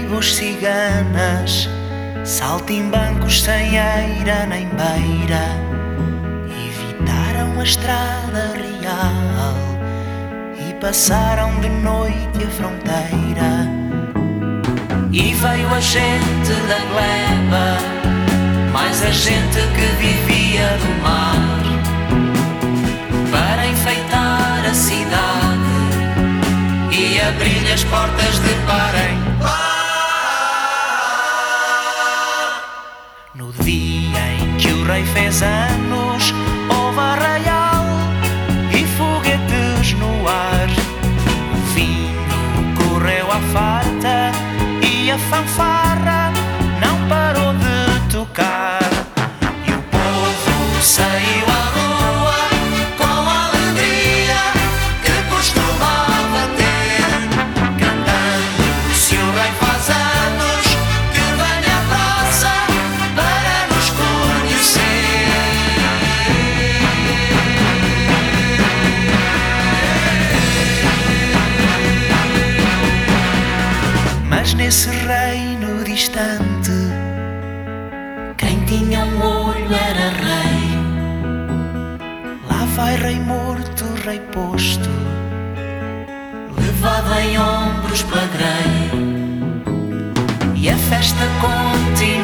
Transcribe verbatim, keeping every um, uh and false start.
tribos ciganas, saltimbancos sem eira nem beira, evitaram a estrada real e passaram de noite a fronteira. E veio a gente da gleba, mais a gente que vivia do mar, para enfeitar a cidade e abrir-lhe as portas de par em par. No dia em que o rei fez anos, houve arraial e foguetes no ar. O vinho correu à farta e a fanfarra não parou de tocar. E o povo saiu à rua com a alegria que costumava ter, cantando: se o rei faz anos, que venha à praça para nos conhecer. Mas nesse reino distante, quem tinha um olho era rei. Lá vai rei morto, rei posto, levado em ombros pela grei. E a festa continua.